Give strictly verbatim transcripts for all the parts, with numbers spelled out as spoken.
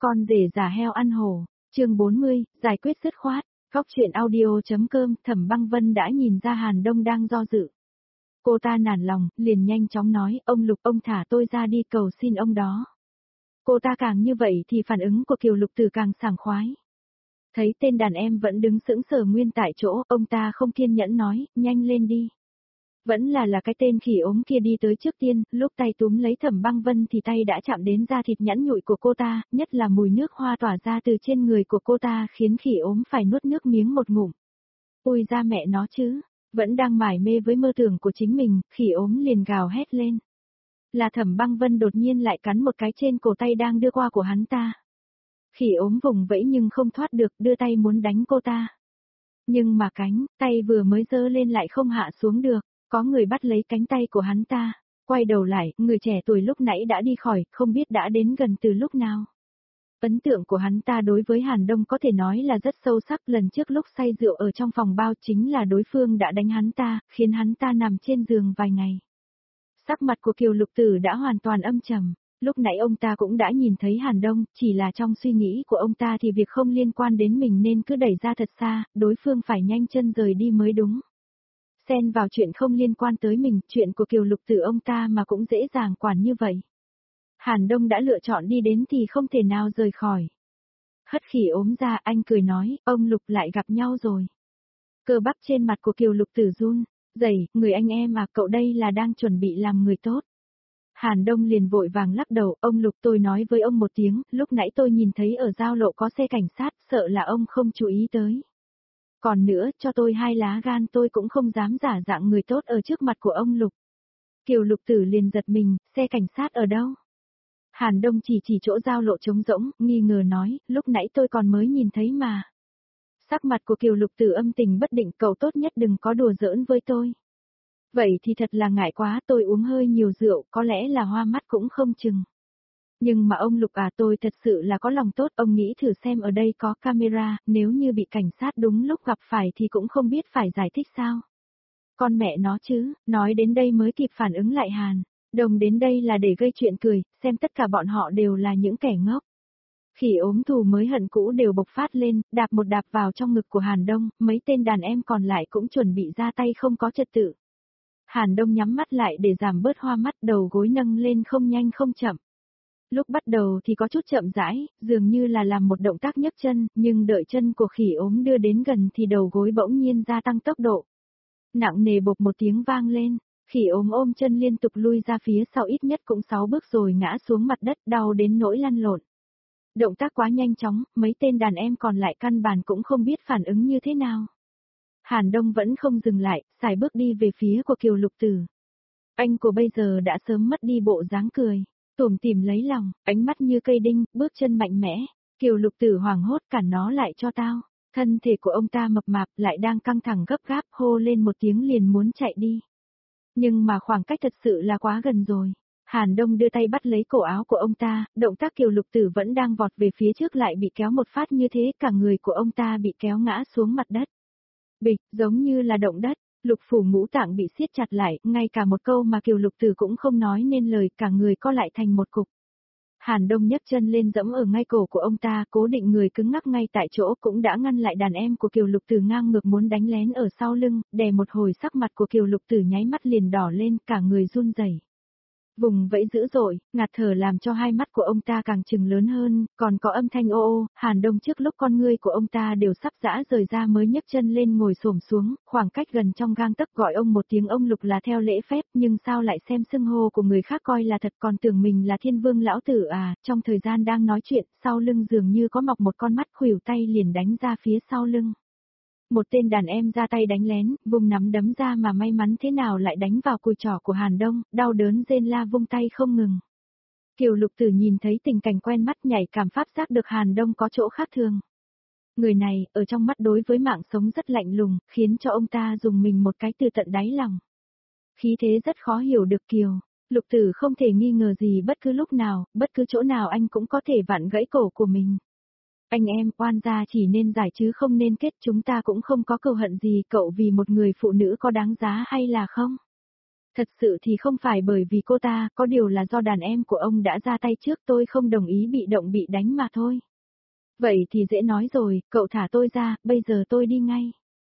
Con rể giả heo ăn hổ, chương bốn mươi, giải quyết dứt khoát, góc chuyện audio.com, Thẩm Băng Vân đã nhìn ra Hàn Đông đang do dự. Cô ta nản lòng, liền nhanh chóng nói, ông Lục ông thả tôi ra đi cầu xin ông đó. Cô ta càng như vậy thì phản ứng của Kiều Lục Tử càng sảng khoái. Thấy tên đàn em vẫn đứng sững sờ nguyên tại chỗ, ông ta không kiên nhẫn nói, nhanh lên đi. Vẫn là là cái tên khỉ ốm kia đi tới trước tiên, lúc tay túm lấy Thẩm Băng Vân thì tay đã chạm đến da thịt nhẵn nhụi của cô ta, nhất là mùi nước hoa tỏa ra từ trên người của cô ta khiến khỉ ốm phải nuốt nước miếng một ngụm. Ui ra mẹ nó chứ, vẫn đang mải mê với mơ tưởng của chính mình, khỉ ốm liền gào hét lên. Là Thẩm Băng Vân đột nhiên lại cắn một cái trên cổ tay đang đưa qua của hắn ta. Khỉ ốm vùng vẫy nhưng không thoát được, đưa tay muốn đánh cô ta. Nhưng mà cánh tay vừa mới giơ lên lại không hạ xuống được. Có người bắt lấy cánh tay của hắn ta, quay đầu lại, người trẻ tuổi lúc nãy đã đi khỏi, không biết đã đến gần từ lúc nào. Ấn tượng của hắn ta đối với Hàn Đông có thể nói là rất sâu sắc, lần trước lúc say rượu ở trong phòng bao chính là đối phương đã đánh hắn ta, khiến hắn ta nằm trên giường vài ngày. Sắc mặt của Kiều Lục Tử đã hoàn toàn âm trầm, lúc nãy ông ta cũng đã nhìn thấy Hàn Đông, chỉ là trong suy nghĩ của ông ta thì việc không liên quan đến mình nên cứ đẩy ra thật xa, đối phương phải nhanh chân rời đi mới đúng. Xen vào chuyện không liên quan tới mình, chuyện của Kiều Lục Tử ông ta mà cũng dễ dàng quản như vậy. Hàn Đông đã lựa chọn đi đến thì không thể nào rời khỏi. Hất khỉ ốm ra, anh cười nói, ông Lục lại gặp nhau rồi. Cơ bắp trên mặt của Kiều Lục Tử run, dày, người anh em à, cậu đây là đang chuẩn bị làm người tốt. Hàn Đông liền vội vàng lắc đầu, ông Lục tôi nói với ông một tiếng, lúc nãy tôi nhìn thấy ở giao lộ có xe cảnh sát, sợ là ông không chú ý tới. Còn nữa, cho tôi hai lá gan tôi cũng không dám giả dạng người tốt ở trước mặt của ông Lục. Kiều Lục Tử liền giật mình, xe cảnh sát ở đâu? Hàn Đông chỉ chỉ chỗ giao lộ trống rỗng, nghi ngờ nói, lúc nãy tôi còn mới nhìn thấy mà. Sắc mặt của Kiều Lục Tử âm tình bất định, cậu tốt nhất đừng có đùa giỡn với tôi. Vậy thì thật là ngại quá, tôi uống hơi nhiều rượu, có lẽ là hoa mắt cũng không chừng. Nhưng mà ông Lục à, tôi thật sự là có lòng tốt, ông nghĩ thử xem ở đây có camera, nếu như bị cảnh sát đúng lúc gặp phải thì cũng không biết phải giải thích sao. Con mẹ nó chứ, nói đến đây mới kịp phản ứng lại Hàn Đông đến đây là để gây chuyện cười, xem tất cả bọn họ đều là những kẻ ngốc. Khỉ ốm thù mới hận cũ đều bộc phát lên, đạp một đạp vào trong ngực của Hàn Đông, mấy tên đàn em còn lại cũng chuẩn bị ra tay không có trật tự. Hàn Đông nhắm mắt lại để giảm bớt hoa mắt, đầu gối nâng lên không nhanh không chậm. Lúc bắt đầu thì có chút chậm rãi, dường như là làm một động tác nhấc chân, nhưng đợi chân của khỉ ốm đưa đến gần thì đầu gối bỗng nhiên gia tăng tốc độ. Nặng nề bộp một tiếng vang lên, khỉ ốm ôm chân liên tục lui ra phía sau ít nhất cũng sáu bước rồi ngã xuống mặt đất, đau đến nỗi lăn lộn. Động tác quá nhanh chóng, mấy tên đàn em còn lại căn bản cũng không biết phản ứng như thế nào. Hàn Đông vẫn không dừng lại, xài bước đi về phía của Kiều Lục Tử. Anh của bây giờ đã sớm mất đi bộ dáng cười. Tủm tỉm lấy lòng, ánh mắt như cây đinh, bước chân mạnh mẽ. Kiều Lục Tử hoảng hốt, cản nó lại cho tao. Thân thể của ông ta mập mạp lại đang căng thẳng gấp gáp, hô lên một tiếng liền muốn chạy đi. Nhưng mà khoảng cách thật sự là quá gần rồi. Hàn Đông đưa tay bắt lấy cổ áo của ông ta, động tác Kiều Lục Tử vẫn đang vọt về phía trước lại bị kéo một phát như thế, cả người của ông ta bị kéo ngã xuống mặt đất. Bịch, giống như là động đất. Lục phủ ngũ tạng bị siết chặt lại, ngay cả một câu mà Kiều Lục Tử cũng không nói nên lời, cả người co lại thành một cục. Hàn Đông nhấc chân lên giẫm ở ngay cổ của ông ta, cố định người cứng ngắc ngay tại chỗ, cũng đã ngăn lại đàn em của Kiều Lục Tử ngang ngược muốn đánh lén ở sau lưng, đè một hồi sắc mặt của Kiều Lục Tử nháy mắt liền đỏ lên, cả người run rẩy. Vùng vẫy dữ dội, ngạt thở làm cho hai mắt của ông ta càng trừng lớn hơn, còn có âm thanh ô ô. Hàn Đông trước lúc con ngươi của ông ta đều sắp giã rời ra mới nhấc chân lên ngồi xổm xuống, khoảng cách gần trong gang tấc gọi ông một tiếng ông Lục là theo lễ phép, nhưng sao lại xem xưng hô của người khác coi là thật, còn tưởng mình là Thiên Vương lão tử à. Trong thời gian đang nói chuyện, sau lưng dường như có mọc một con mắt, khuỷu tay liền đánh ra phía sau lưng. Một tên đàn em ra tay đánh lén, vùng nắm đấm ra mà may mắn thế nào lại đánh vào cùi trỏ của Hàn Đông, đau đớn rên la vung tay không ngừng. Kiều Lục Tử nhìn thấy tình cảnh quen mắt, nhảy cảm pháp giác được Hàn Đông có chỗ khác thường. Người này, ở trong mắt đối với mạng sống rất lạnh lùng, khiến cho ông ta dùng mình một cái từ tận đáy lòng. Khí thế rất khó hiểu được Kiều Lục Tử không thể nghi ngờ gì, bất cứ lúc nào, bất cứ chỗ nào anh cũng có thể vặn gãy cổ của mình. Anh em, oan gia chỉ nên giải chứ không nên kết, chúng ta cũng không có cừu hận gì, cậu vì một người phụ nữ có đáng giá hay là không? Thật sự thì không phải bởi vì cô ta, có điều là do đàn em của ông đã ra tay trước, tôi không đồng ý bị động bị đánh mà thôi. Vậy thì dễ nói rồi, cậu thả tôi ra, bây giờ tôi đi ngay.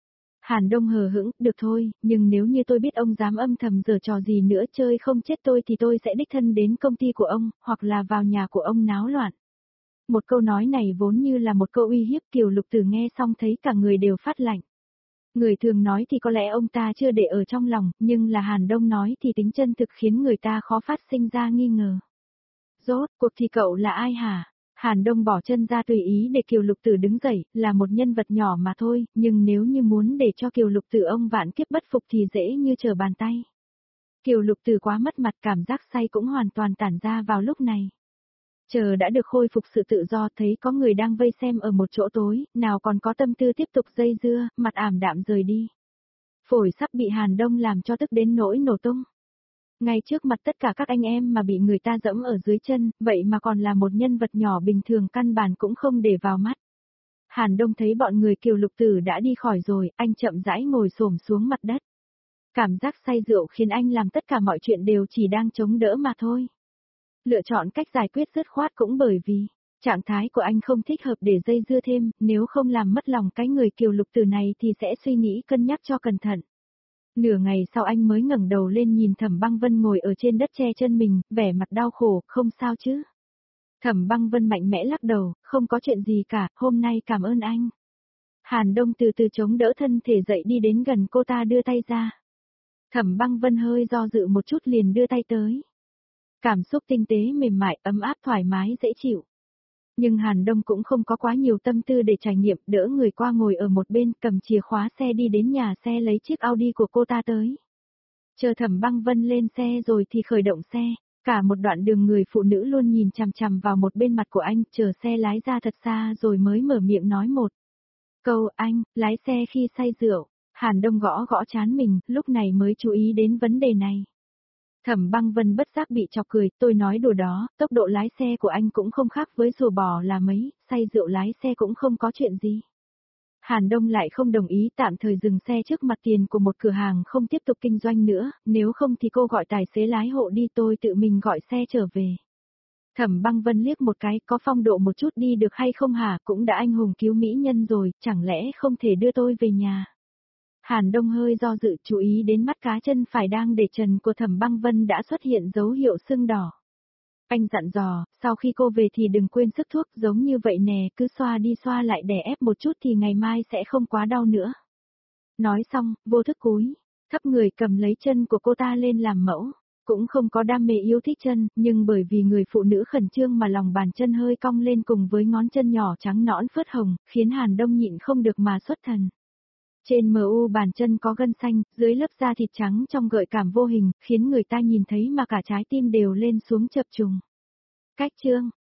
Hàn Đông hờ hững, được thôi, nhưng nếu như tôi biết ông dám âm thầm giở trò gì nữa chơi không chết tôi thì tôi sẽ đích thân đến công ty của ông, hoặc là vào nhà của ông náo loạn. Một câu nói này vốn như là một câu uy hiếp, Kiều Lục Tử nghe xong thấy cả người đều phát lạnh. Người thường nói thì có lẽ ông ta chưa để ở trong lòng, nhưng là Hàn Đông nói thì tính chân thực khiến người ta khó phát sinh ra nghi ngờ. Rốt cuộc thì cậu là ai hả? Hàn Đông bỏ chân ra tùy ý để Kiều Lục Tử đứng dậy, là một nhân vật nhỏ mà thôi, nhưng nếu như muốn để cho Kiều Lục Tử ông vạn kiếp bất phục thì dễ như trở bàn tay. Kiều Lục Tử quá mất mặt, cảm giác say cũng hoàn toàn tản ra vào lúc này. Chờ đã được khôi phục sự tự do, thấy có người đang vây xem ở một chỗ tối, nào còn có tâm tư tiếp tục dây dưa, mặt ảm đạm rời đi. Phổi sắp bị Hàn Đông làm cho tức đến nỗi nổ tung. Ngay trước mặt tất cả các anh em mà bị người ta dẫm ở dưới chân, vậy mà còn là một nhân vật nhỏ bình thường căn bản cũng không để vào mắt. Hàn Đông thấy bọn người Kiều Lục Tử đã đi khỏi rồi, anh chậm rãi ngồi xổm xuống mặt đất. Cảm giác say rượu khiến anh làm tất cả mọi chuyện đều chỉ đang chống đỡ mà thôi. Lựa chọn cách giải quyết dứt khoát cũng bởi vì, trạng thái của anh không thích hợp để dây dưa thêm, nếu không làm mất lòng cái người Kiều Lục Tử này thì sẽ suy nghĩ cân nhắc cho cẩn thận. Nửa ngày sau anh mới ngẩng đầu lên nhìn Thẩm Băng Vân ngồi ở trên đất che chân mình, vẻ mặt đau khổ, không sao chứ. Thẩm Băng Vân mạnh mẽ lắc đầu, không có chuyện gì cả, hôm nay cảm ơn anh. Hàn Đông từ từ chống đỡ thân thể dậy đi đến gần cô ta đưa tay ra. Thẩm Băng Vân hơi do dự một chút liền đưa tay tới. Cảm xúc tinh tế mềm mại, ấm áp thoải mái dễ chịu. Nhưng Hàn Đông cũng không có quá nhiều tâm tư để trải nghiệm, đỡ người qua ngồi ở một bên, cầm chìa khóa xe đi đến nhà xe lấy chiếc Audi của cô ta tới. Chờ Thẩm Băng Vân lên xe rồi thì khởi động xe, cả một đoạn đường người phụ nữ luôn nhìn chằm chằm vào một bên mặt của anh, chờ xe lái ra thật xa rồi mới mở miệng nói một câu. Anh, lái xe khi say rượu. Hàn Đông gõ gõ trán mình, lúc này mới chú ý đến vấn đề này. Thẩm Băng Vân bất giác bị chọc cười, tôi nói đùa đó, tốc độ lái xe của anh cũng không khác với rùa bò là mấy, say rượu lái xe cũng không có chuyện gì. Hàn Đông lại không đồng ý, tạm thời dừng xe trước mặt tiền của một cửa hàng không tiếp tục kinh doanh nữa, nếu không thì cô gọi tài xế lái hộ đi, tôi tự mình gọi xe trở về. Thẩm Băng Vân liếc một cái, có phong độ một chút đi được hay không hả, cũng đã anh hùng cứu mỹ nhân rồi, chẳng lẽ không thể đưa tôi về nhà. Hàn Đông hơi do dự, chú ý đến mắt cá chân phải đang để trần của Thẩm Băng Vân đã xuất hiện dấu hiệu sưng đỏ. Anh dặn dò, sau khi cô về thì đừng quên sức thuốc, giống như vậy nè, cứ xoa đi xoa lại đè ép một chút thì ngày mai sẽ không quá đau nữa. Nói xong, vô thức cúi, thấp người cầm lấy chân của cô ta lên làm mẫu. Cũng không có đam mê yêu thích chân, nhưng bởi vì người phụ nữ khẩn trương mà lòng bàn chân hơi cong lên cùng với ngón chân nhỏ trắng nõn phớt hồng, khiến Hàn Đông nhịn không được mà xuất thần. Trên mờ u bàn chân có gân xanh, dưới lớp da thịt trắng trong gợi cảm vô hình, khiến người ta nhìn thấy mà cả trái tim đều lên xuống chập trùng. Cách chương